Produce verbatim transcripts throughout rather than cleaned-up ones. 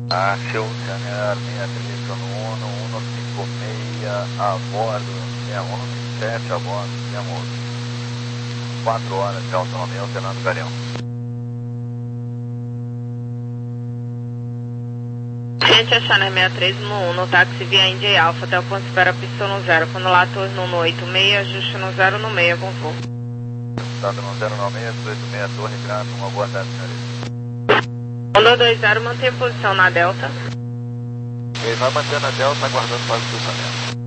Axel, Channel seis três um um cinco seis a bordo, temos sete a bordo, temos quatro horas de autonomia, Fernando Galeão. Gente, a Channel seis três um um no táxi via India Alpha até o ponto de espera pista no zero, quando lá torre no oito seis, ajuste no zero no meio, com voo. Estado no zero nove seis, oito seis, torre Graça, uma boa tarde, senhorita. um dois dois zero, mantém posição na Delta. Ele vai manter na Delta, aguardando para o cruzamento.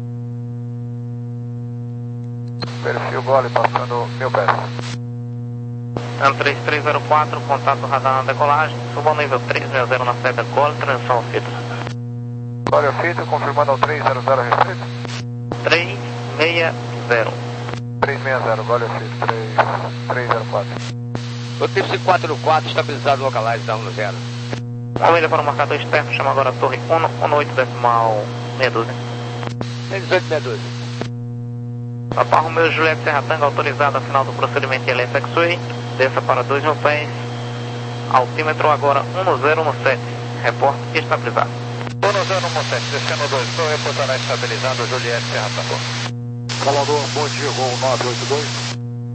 Perfil Gole, passando mil pés. Ano três três zero quatro, contato radar na decolagem, suba ao nível três seis zero na saída Gole, transição ao filtro. Gole ao filtro, confirmando ao três zero zero a respeito. três seis zero. três seis zero, Gole ao filtro, três zero quatro. O tipo cinco quatro quatro, estabilizado localize, dá um zero. Comida para o marcador externo, chama agora a torre um um oito decimal meia dúzia. dezoito meia dúzia. Papa Romeu Juliette Serra Tango, autorizado a final do procedimento L S X-Way, desça para dois mil pés, altímetro agora um zero um sete, reporte estabilizado. um zero um sete, descendo dois, estou reportará estabilizado, Juliette Serra Tango. Salvador, bom dia, voo nove oito dois.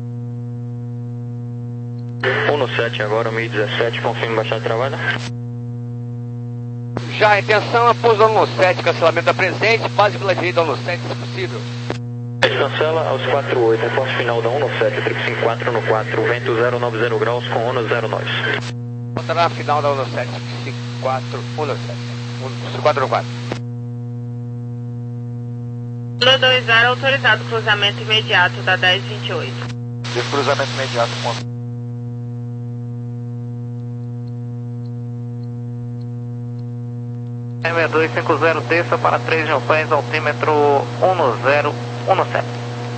um sete agora, mil e dezessete, confirme baixar de trabalho. Já a intenção é pouso no sete, cancelamento da presente, base pela direita no sete, se possível. Cancela aos quatro oito, reforço final da um sete, triplo cinco quatro no quatro, vento zero nove zero graus com ONU zero nove. Contará na final da um sete, cinco quatro, um sete, cinco quatro quatro. um dois dois zero, autorizado cruzamento imediato da dez vinte e oito. Esse cruzamento imediato, ponto. seis dois cinco zero, desça para três mil pés, altímetro um zero um sete.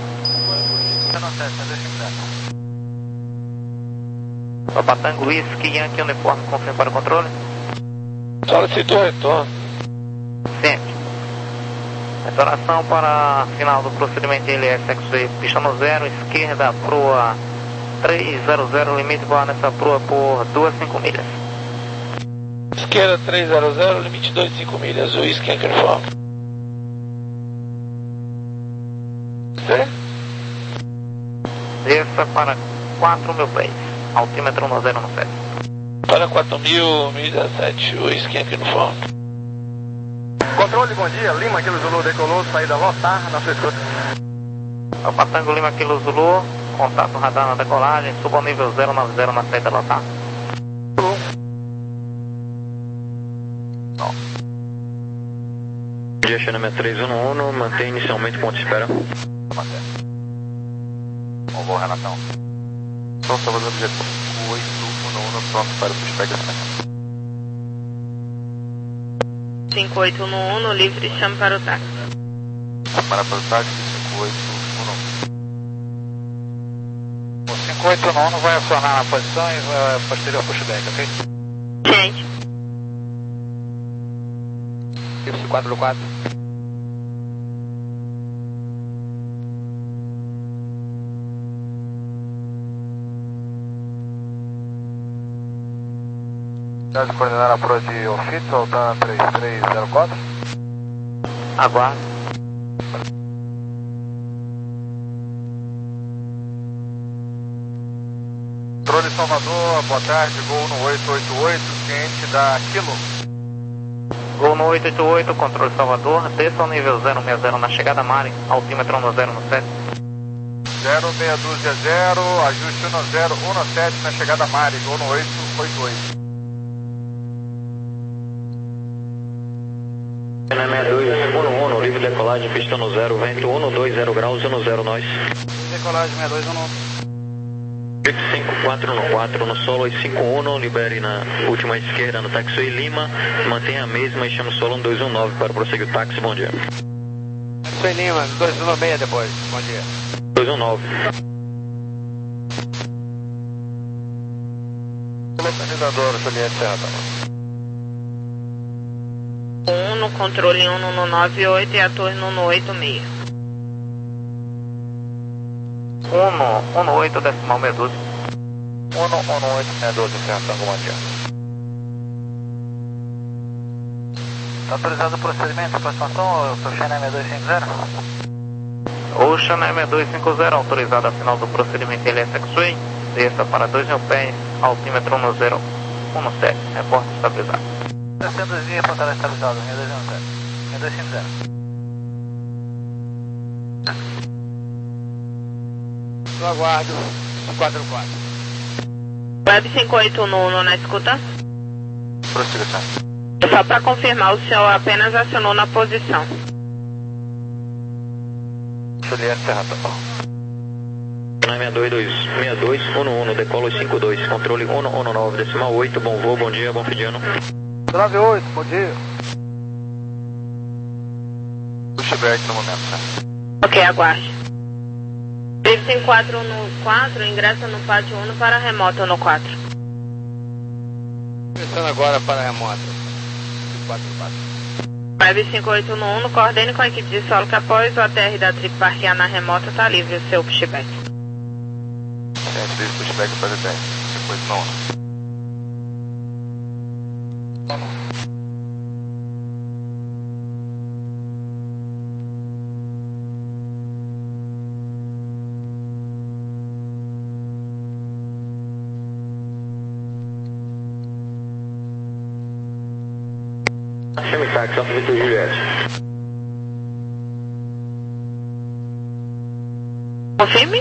Papa Tango Whisky Yankee uniforme, confirme para o controle. Solicito o retorno. Sempre. Retornação para final do procedimento L S X-Way, pista no zero, esquerda, proa três zero zero, limite voar nessa proa por duas vírgula cinco milhas. Esquerda três zero zero, limite dois vírgula cinco milhas, o Whisky Yankee uniforme. Desça para quatro mil pés, altímetro um zero um sete. Para quatro mil, mil e dezessete, o Whisky Yankee uniforme. Controle, bom dia, Lima, Kilo Zulu, decolou, saída lotar, na sua escuta. Papa Tango Lima, Kilo Zulu, contato radar na decolagem, suba ao nível zero nove zero na saída lotar. Bom dia, Channel seis três um um, mantém inicialmente ponto de espera. Bom voo, Renatão. São Salvador do Japão, oito um um, pronto para o pushback da semana. cinco oito um um, no livre, chame para o táxi. Para o táxi, cinco oito um um. O cinco oito um um vai acionar na posição e uh, posterior pushback, ok? Gente. cinco quatro quatro. Pode coordenar a proa de ofício, Altan três três zero quatro. Aguardo. Controle Salvador, boa tarde, gol no oito oito oito, ciente da Kilo. Gol no oito oito oito, controle Salvador, desça ao nível zero seis zero na chegada Mari, altímetro um zero um sete. zero seis dúzia zero, ajuste um zero um sete na chegada Mari, gol no oito oito oito. Channel seis dois um um, livre decolagem, pista no zero, vento um dois zero graus, um zero nós. Decolagem seis dois um um. cinco quatro no quatro no solo e cinco um, libere na última esquerda no taxiway Lima, mantenha a mesma e chama o solo um dois um nove para prosseguir o táxi, bom dia. Taxiway Lima, dois um seis depois, bom dia. dois um nove. Localizador, Juliette Serra. um no controle um no nove oito e a torre no oito seis. um no oito decimal meia dúzia. um no oito meia dúzia, Serra Tango, bom dia. Está autorizado o procedimento de aproximação, Ocean M dois cinco zero? Ocean M dois cinco zero, autorizado a final do procedimento L S X-Way, desça para dois mil pés, altímetro um zero um sete, reporte estabilizado. Descendo dois linhas, pontalha estabilizado, M dois um zero, M dois cinco zero. No aguardo, quatro quatro. Web cinco oito um na escuta. Prossiga, senhor. Só para confirmar, o senhor apenas acionou na posição. Juliette Serra, tá. seis dois dois, seis dois um um, decolo cinco dois, controle um um nove, decimal oito, bom voo, bom dia, bom fim de ano. nove oito, bom dia. Pushback no momento, né? Ok, aguarde. cinco quatro no quatro, ingressa no pátio um para a remota no quatro. Começando agora para a remota. quatro quatro. Web cinco oito um, coordene com a equipe de solo que após o A T R da trip parquear na remota, está livre o seu pushback. Gente, desde pushback para dez, depois não. Chame táxi, Alfa Vitor Juliette. Confirme.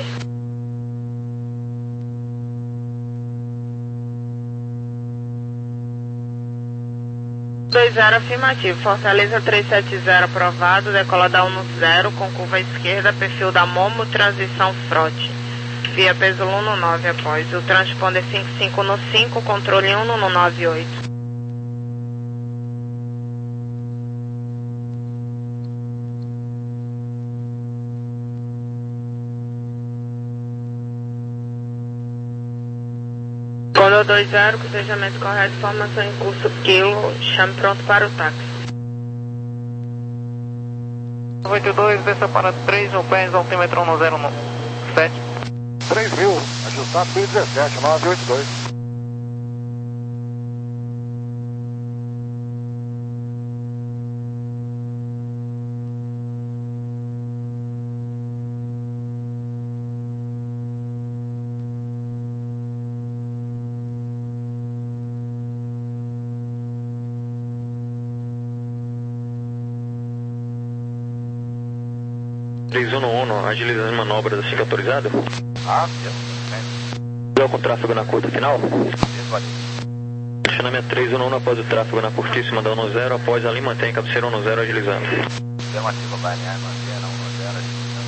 dois zero afirmativo, Fortaleza trezentos e setenta aprovado, decola da um zero com curva esquerda, perfil da Momo, transição frote. Via peso um nove após, o transponder cinco cinco no cinco, controle um no nove oito. Condor dois zero, cotejamento correto, formação em curso quilo, chame pronto para o táxi. oito dois, desça para três mil pés, altímetro um zero sete. três mil, ajustado mil e dezessete, nove oito dois. três um um, agilizando manobras assim que autorizado. Ah, sim. Deu com tráfego na curta final. Visualiza. Direcionamento três um um após o tráfego na curtíssima da um zero, após ali mantém cabeceira um zero agilizando. Afirmativa, vai alinhar, manter na um zero,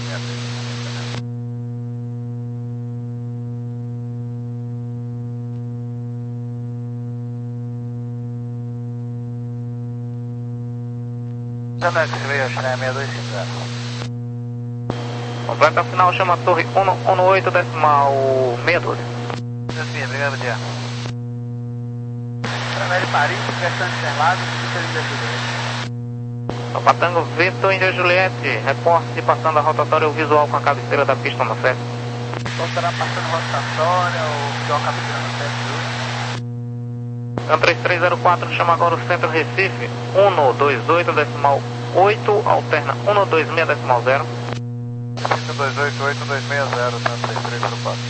Chama X-Ray, Ocean M dois cinco zero. Completa final, chama a torre um um oito, decimal seis um dois. Desvia, obrigado, dia. Través de Paris, questão de Interlagos, Papa Tango, Vitor Índia Juliette, reporte passando a rotatória o visual com a cabeceira da pista no sete. Então será passando rotatória ou pior cabeceira no sete? Então três três zero quatro, chama agora o centro Recife, um dois oito, decimal oito, alterna um dois seis, decimal zero. um dois oito oito dois seis zero, três três zero quatro.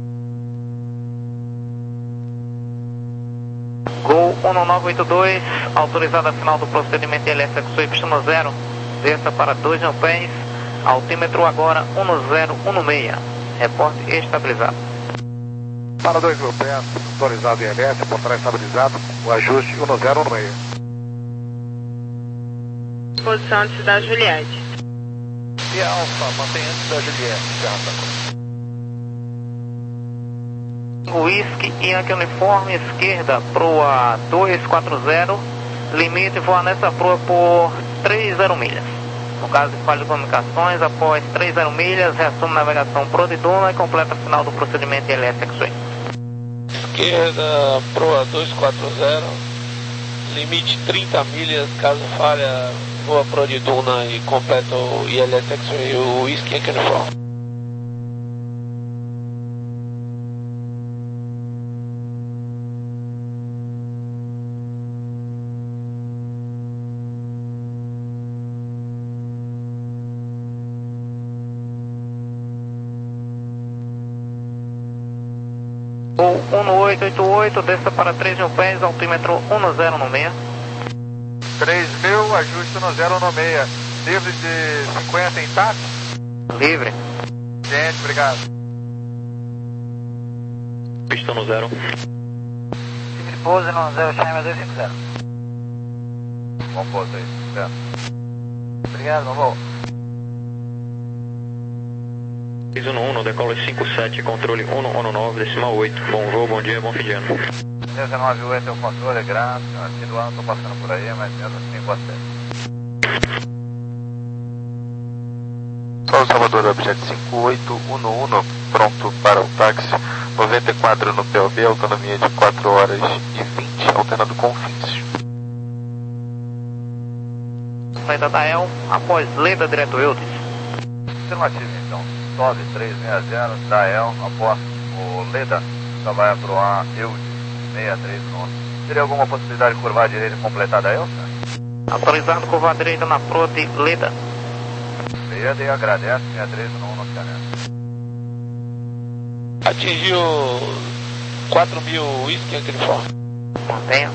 Gol um nove oito dois, autorizado a final do procedimento L S X-Way pista zero, desça para dois mil pés, altímetro agora um zero um seis, reporte estabilizado. Para dois mil pés, autorizado em L S, portará estabilizado, o ajuste um zero um seis. Posição antes da Juliette. E a Alfa, mantém antes da Juliette, Serra. Whisky Yankee Uniforme, esquerda, proa dois quatro zero, limite voar nessa proa por trinta milhas. No caso de falha de comunicações, após trinta milhas, reassume navegação pro de Duna e completa a final do procedimento L S X-Way. Esquerda, proa dois quatro zero, limite trinta milhas, caso falha, voa pro de Duna e completa o I L S X-Way, o Whisky Yankee Uniforme. um oito oito oito, desça para três mil pés, altímetro um zero no meio. três mil, ajuste no zero no meia. Livre de cinquenta em taxa? Livre. Gente, obrigado. Pista no zero. Livre de pouso no zero, chama dois cinco zero. Bom pouso aí, certo. Obrigado, bom voo. seis um um, decola cinco sete, controle um um nove, decimal oito. Bom voo, bom dia, bom fim de ano. dezenove oito é o controle, graças. Fim do ano estou passando por aí, mas mesmo assim boa sorte. Só o Salvador, objeto cinco oito um um, pronto para o táxi, noventa e quatro no P O B, autonomia de quatro horas e vinte, alternando com fins. Saída da El, após Leda, direto Eudes. Afirmativo então, sobe trezentos e sessenta, da El, após o Leda, só vai para o A, Eudes, seis três nove. Teria alguma possibilidade de curvar a direita e completar da El, senhor? Autorizado curvar a direita na proa de Leda. Leda e agradece, seis três nove no Caneta. Atingiu quatro mil whisky aquele forno. Mantenha.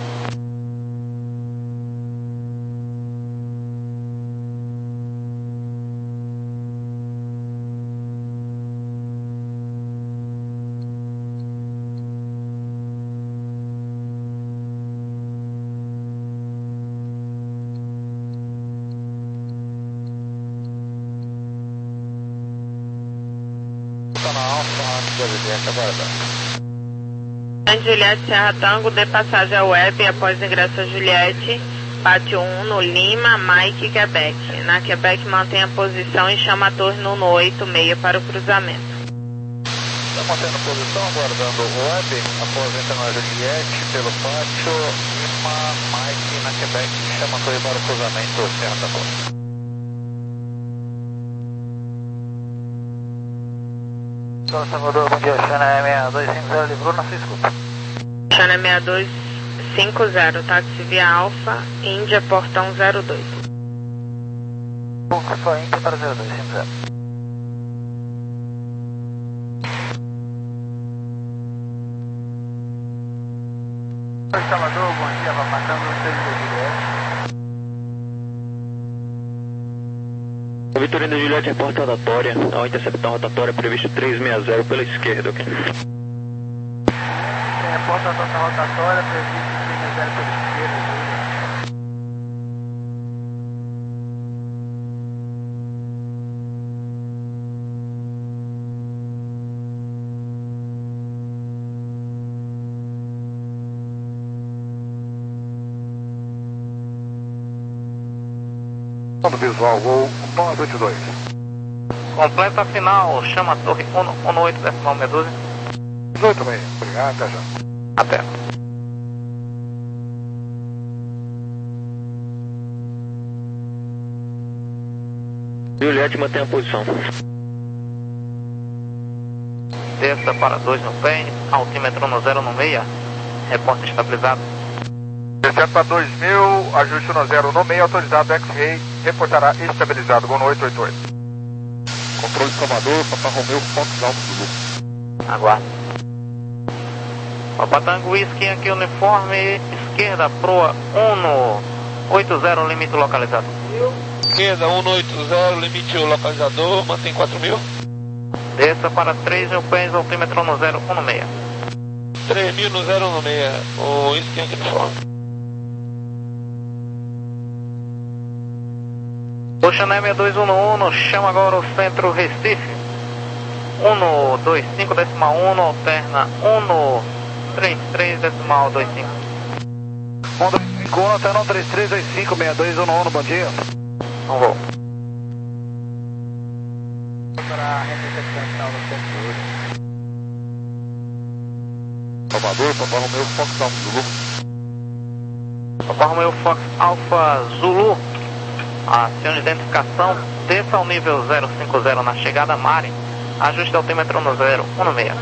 Juliette Serra Tango, dê passagem ao web após ingresso a Juliette, Pátio um no Lima, Mike, Quebec. Na Quebec mantenha a posição e chama a torre no oito seis para o cruzamento. Está mantendo posição, aguardando o web, após entrar na Juliette, pelo Pátio, Lima, Mike, na Quebec, chama a torre para o cruzamento, Serra Tango. São Salvador, bom dia, Xana seis dois cinco zero, livrou na sua escuta. Xana seis dois cinco zero, táxi via Alfa, Índia, portão zero dois. Pouco só Índia para zero dois cinco zero. São Salvador, bom dia, vai passando no seis dois Juliette. A Vitorino Juliette, reporta rotatória, ao interceptar rotatória previsto trezentos e sessenta pela esquerda, ok? Reporta a total rotatória previsto trezentos e sessenta pela esquerda, No visual, voo nove oito dois. completa a final, chama a torre um um oito, decimal meia dúzia. dezoito seis, obrigado, até já. Até. Juliette mantém a posição. Desça para dois no pé, altímetro no zero no meia, reporte estabilizado. Descendo para dois mil, ajuste no zero no meio, autorizado X-Ray, reportará estabilizado, Gol no oito oito oito. Controle de Salvador, Papa Romeu, Fox Alto Zulu. Aguarde. Papa Tango Whisky, aqui uniforme, esquerda, proa um oito zero, limite localizado. Esquerda um oito zero, limite localizador, mantém quatro mil. Desça para três mil pés, altímetro no zero um seis. três mil no zero no meia, o whisky aqui no forno. Oceané seis dois um um, chama agora o centro Recife. um dois cinco decimal um, alterna um três três decimal dois cinco. um dois cinco um, alterna um três três dois cinco, seis dois um um, bom dia. Não vou. Para a recepção final do centro. Salvador, Papa Romeu, Fox Alto Zulu. Papa Romeu Fox Alfa Zulu. Acione de identificação, desça ao nível zero cinco zero na chegada Mari, ajuste altímetro no zero um seis.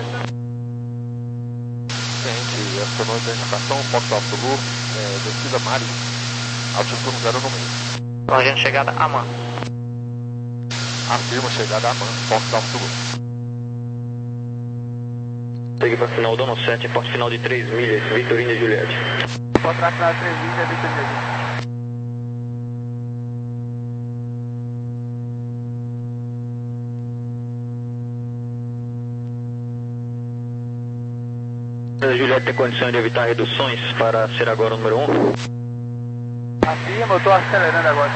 Gente, acionou a identificação, Fox Alto Zulu, é, descida Mari, altitude zero no meio. Então a gente chegada Aman. Afirma chegada Aman, Fox Alto Zulu. Segue para final do ano sete, porte final de três milhas, Vitorino e Juliette. Porte final de três milhas, Vitorino e Juliette. A Juliette tem condição de evitar reduções para ser agora o número um? Afirma, eu estou acelerando agora.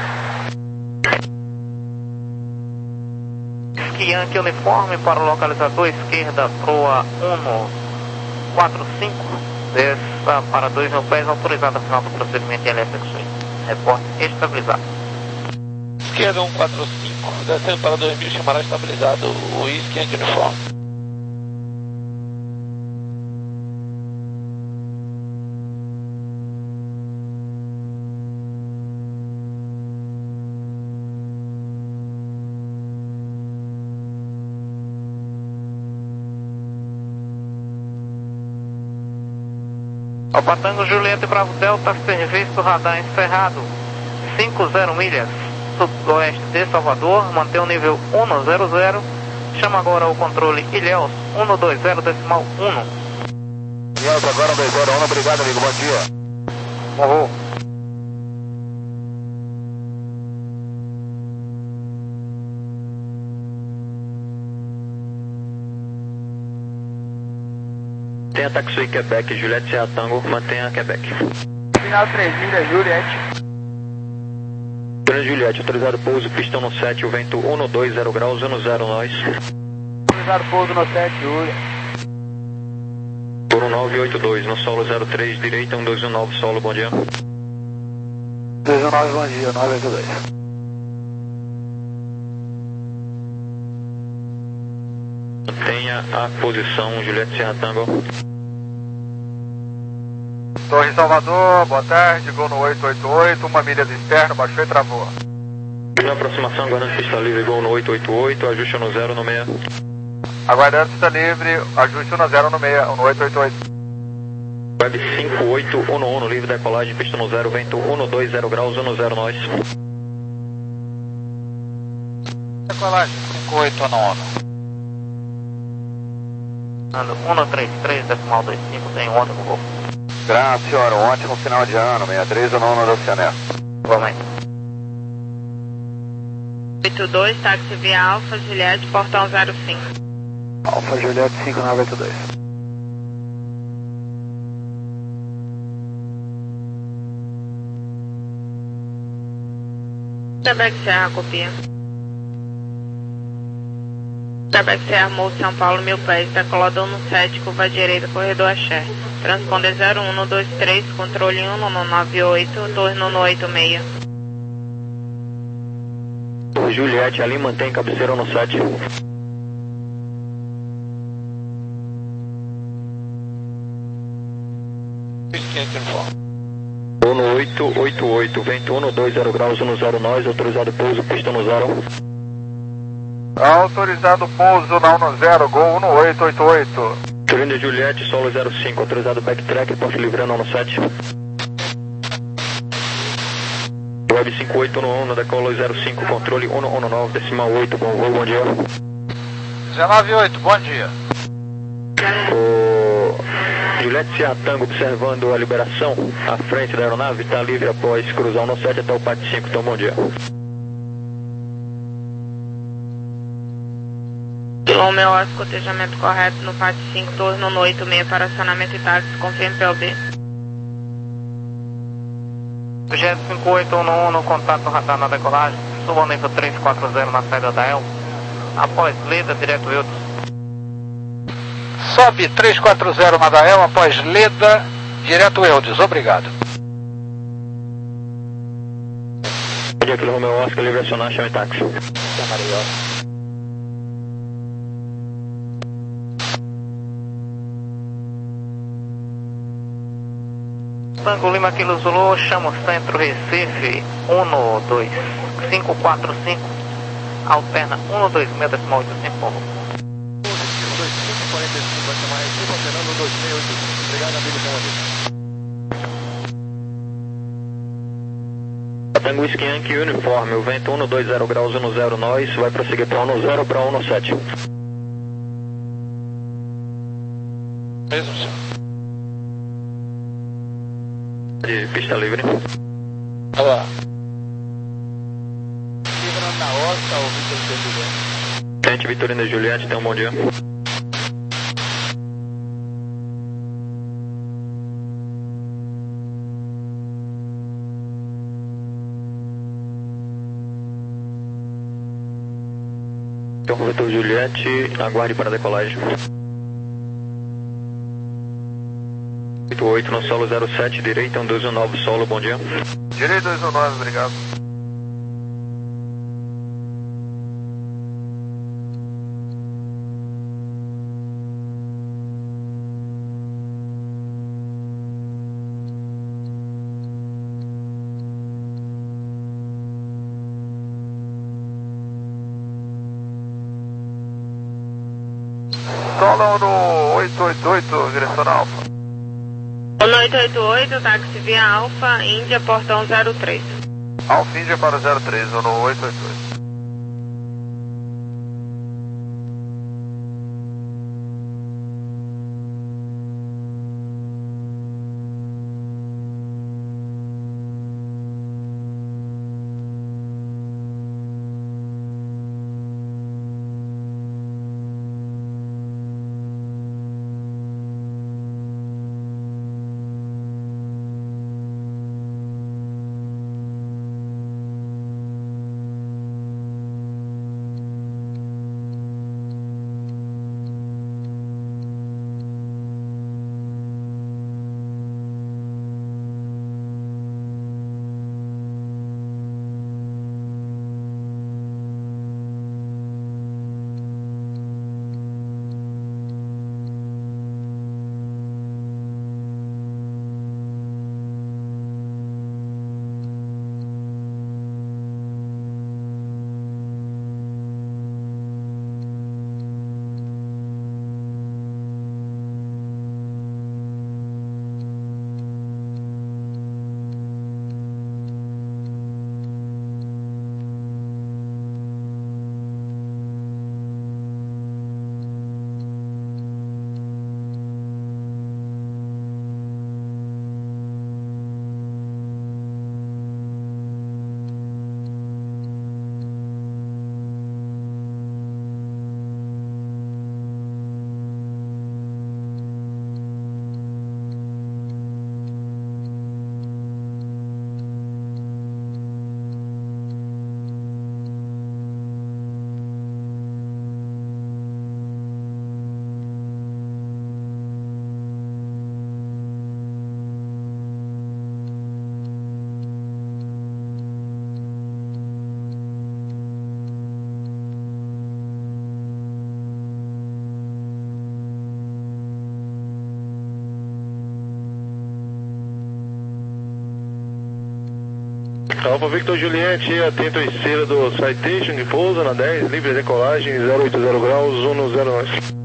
Yankee uniforme para o localizador esquerda, proa um quatro cinco, desça para dois mil pés, autorizada final do procedimento L S X I. Reporte estabilizado. Esquerda um quatro cinco, descendo para dois mil, chamará estabilizado o Yankee uniforme. Alfa Tango Juliette Bravo Delta, serviço radar encerrado, cinquenta milhas, sudoeste de Salvador, mantém o nível cem, chama agora o controle Ilhéus cento e vinte decimal um. Ilhéus agora cento e vinte, obrigado amigo, bom dia. Morrou. Mantenha Taxi Quebec, Juliette Serra Tango, mantenha Quebec. Final três milhas, Juliette. Juliette, autorizado pouso, pistão no sete, o vento cento e vinte graus, dezesseis nós. Autorizado pouso no sete, Juliette. Por nove oito dois, no solo zero três, direita, um dois um nove, solo, bom dia. dois um nove, bom dia, nove oito dois. Mantenha a posição, Juliette Serra Tango. Torre Salvador, boa tarde, gol no oito oito oito, uma milha do externo, baixou e travou. Na aproximação, aguardando pista livre, gol no oito oito oito, ajuste no zero no seis. Aguardando pista livre, ajuste no zero no seis, no oito oito oito. Web cinco oito um um, livre decolagem, pista no zero, vento cento e vinte graus, dezesseis nós. Decolagem cinco oito um um. Ando cento e trinta e três decimal vinte e cinco, tem um ótimo gol. Graças, senhor. Um ótimo final de ano. sessenta e três no nono da Oceané. Igualmente. oito dois, táxi via Alfa, Juliette, portão zero cinco. Alfa Juliette cinco nove oito dois. Quebec Serra, copia. Quebec Serra, Morro São Paulo, mil pés, decolador no sete, curva direita, corredor Axé. Transponder zero um dois três, controle um no nove oito, torre no oito seis. Juliette, ali mantém cabeceira no sete. Yankee uniforme. Voo no oito oito oito, vento cento e vinte graus, dezesseis nós, autorizado pouso, pista no zero. Autorizado pouso na um zero, gol no oito oito oito. Turino Juliette, solo zero cinco, autorizado backtrack, porte livre no sete. Web cinco oito um um, decolo zero cinco, controle cento e dezenove decimal oito, bom voo, bom dia. dezenove oito, bom dia. O Juliette Serra Tango observando a liberação à frente da aeronave, está livre após cruzar no sete até o P A T cinco, então bom dia. Romeo Oscar, cotejamento correto no P A T cinco, torre no oito seis para acionamento e táxi, confirme P L B. Jet cinco oito um um no contato radar na decolagem, suba ao nível três quatro zero na saída da El. Após Leda, direto Eudes. Sobe três quatro zero na Dael, após Leda, direto Eudes, obrigado. Bom dia, aqui no Romeo Oscar, livre acionar, chame táxi. Tango Lima Kilo Zulu, chama o centro Recife, um dois cinco quatro cinco, alterna um dois seis decimal oito cinco. um dois cinco, quarenta e cinco, vai chamar Recife, alternando um dois seis oito cinco. Obrigado, amigo, bom dia. Tango Whisky Yankee uniforme, o vento cento e vinte graus, dezesseis nós, vai prosseguir para um zero para um sete. Mesmo, senhor. De pista livre. Olá. Livrando da Oscar, o Vitor de Juliette. Gente, Vitorino e Juliette, tenham um bom dia. Então, Vitor Juliette, aguarde para a decolagem. oito oito no solo zero sete, direita, um dois um nove solo, bom dia. Direito dois um nove, obrigado. Solo no oito oito oito, direção Alfa. No oito oito oito, táxi via Alfa, Índia, portão zero três. Alfa Índia para o zero três, no oito oito oito. Alfa Victor Juliette, atento à estrela do Citation de pouso na dez, livre de decolagem, zero oito zero graus, um zero nove.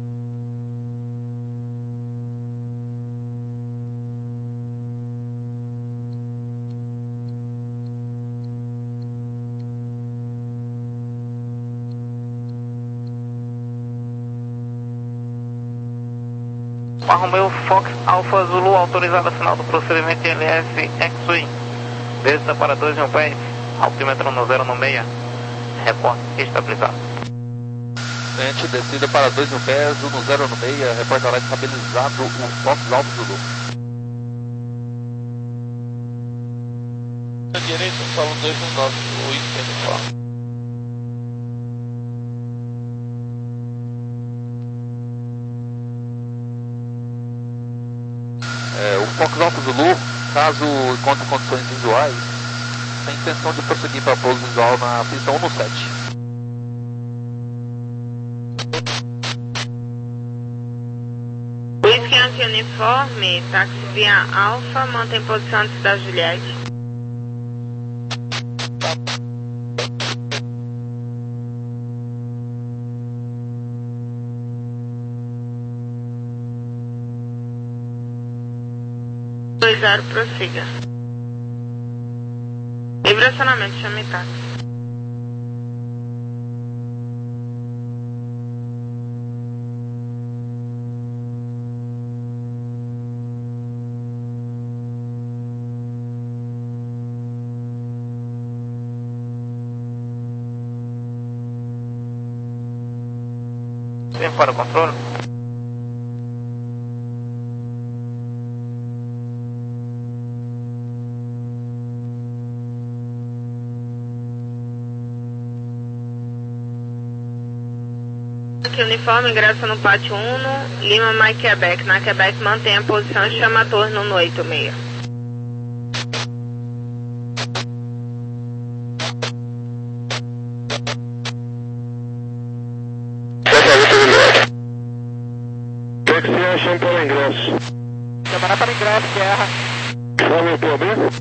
Romeo Fox Alfa Zulu, autorizado a sinal do procedimento L S X-Wing. Desça para dois mil pés, altímetro no zero no meia, reporte estabilizado. Frente, descida para dois mil pés, no zero no meia, reportará estabilizado o Fox Alfa Zulu. Direito, solo dois um nove, o Whisky. É, o Fox Alfa Zulu, caso encontre condições visuais, tem intenção de prosseguir para pouso visual na pista um no sete. Whisky anti-uniforme, táxi via Alfa, mantém posição antes da Juliette. dois zero, prossiga. Livre acionamento, chame táxi. Vem para o controle. Aqui, uniforme, ingressa no pátio um, Lima, Mike, Quebec. Na Quebec, mantém a posição e chama a torre no oito seis. O que você acha para o ingresso? Chamará para ingresso, Guerra. Chama o problema?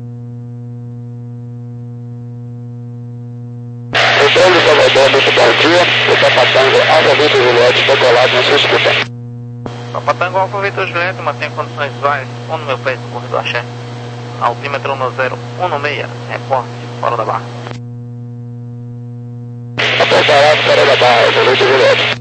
Controle Salvador, muito bom dia. O Papatango, Alfa Vitor Juliette, decolado na sua escuta. Papatango, Alfa Vitor Juliette, mantém condições visuais um no meu peito no corredor Axé. Altímetro no zero um seis, reporte, fora da barra. Apontarado, fora da barra, Alfa Vitor Juliette.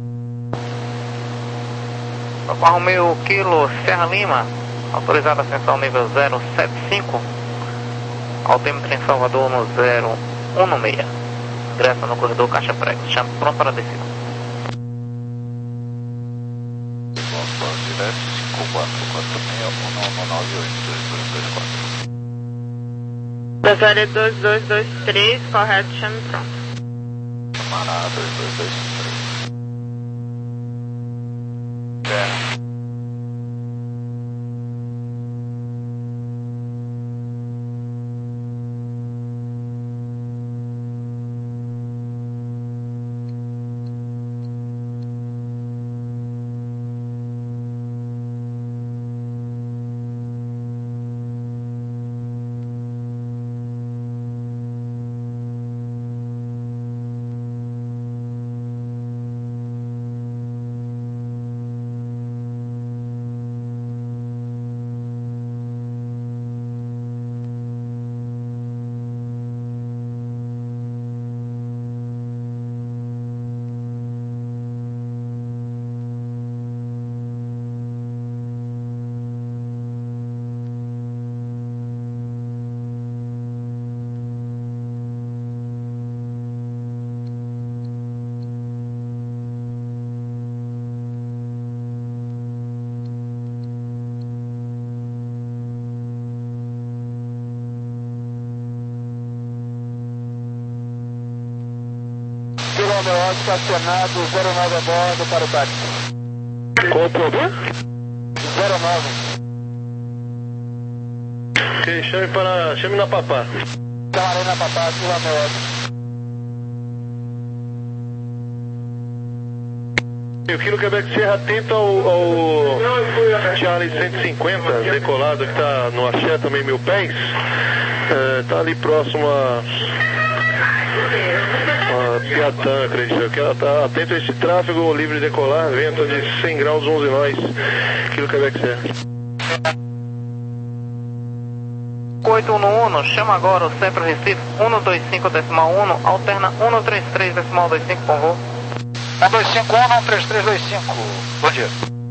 Papa Romeo Kilo Serra Lima, autorizada ascensão nível zero sete cinco, altímetro em Salvador no zero um seis, ingressa no corredor Caixa Prego, chama pronto para a descida. cinco quatro quatro seis um nove oito dois dois dois quatro. Brasília dois dois dois três, correto, chame pronto. Paraná dois dois dois três. Quilômetro estacionado, zero nove a bordo para o táxi. Qual o problema? zero nove. Ok, chame para. Chame na Papá. Chamarei na Papá, quilômetro. O Kilo Quebec Serra, atento ao, ao Charlie cento e cinquenta, decolado, que está no Axé também mil pés. Está ali próximo a. a Piatã, acredito que ela está atento a esse tráfego livre de decolar, vento de cem graus, onze nós, Kilo Quebec Serra. oito um um, chama agora o Centro Recife um dois cinco decimal um, alterna um três três decimal vinte e cinco com voo. um dois cinco um, um três três dois cinco. Bom dia.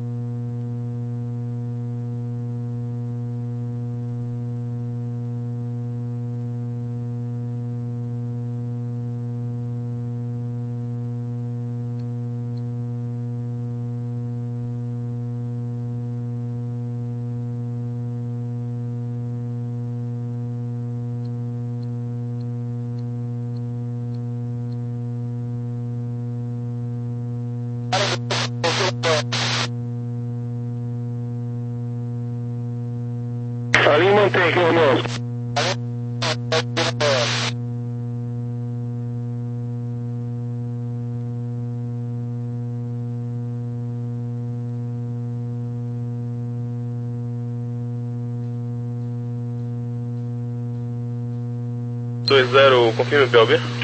Ali mantém aqui conosco. dois zero, confirme o P L B.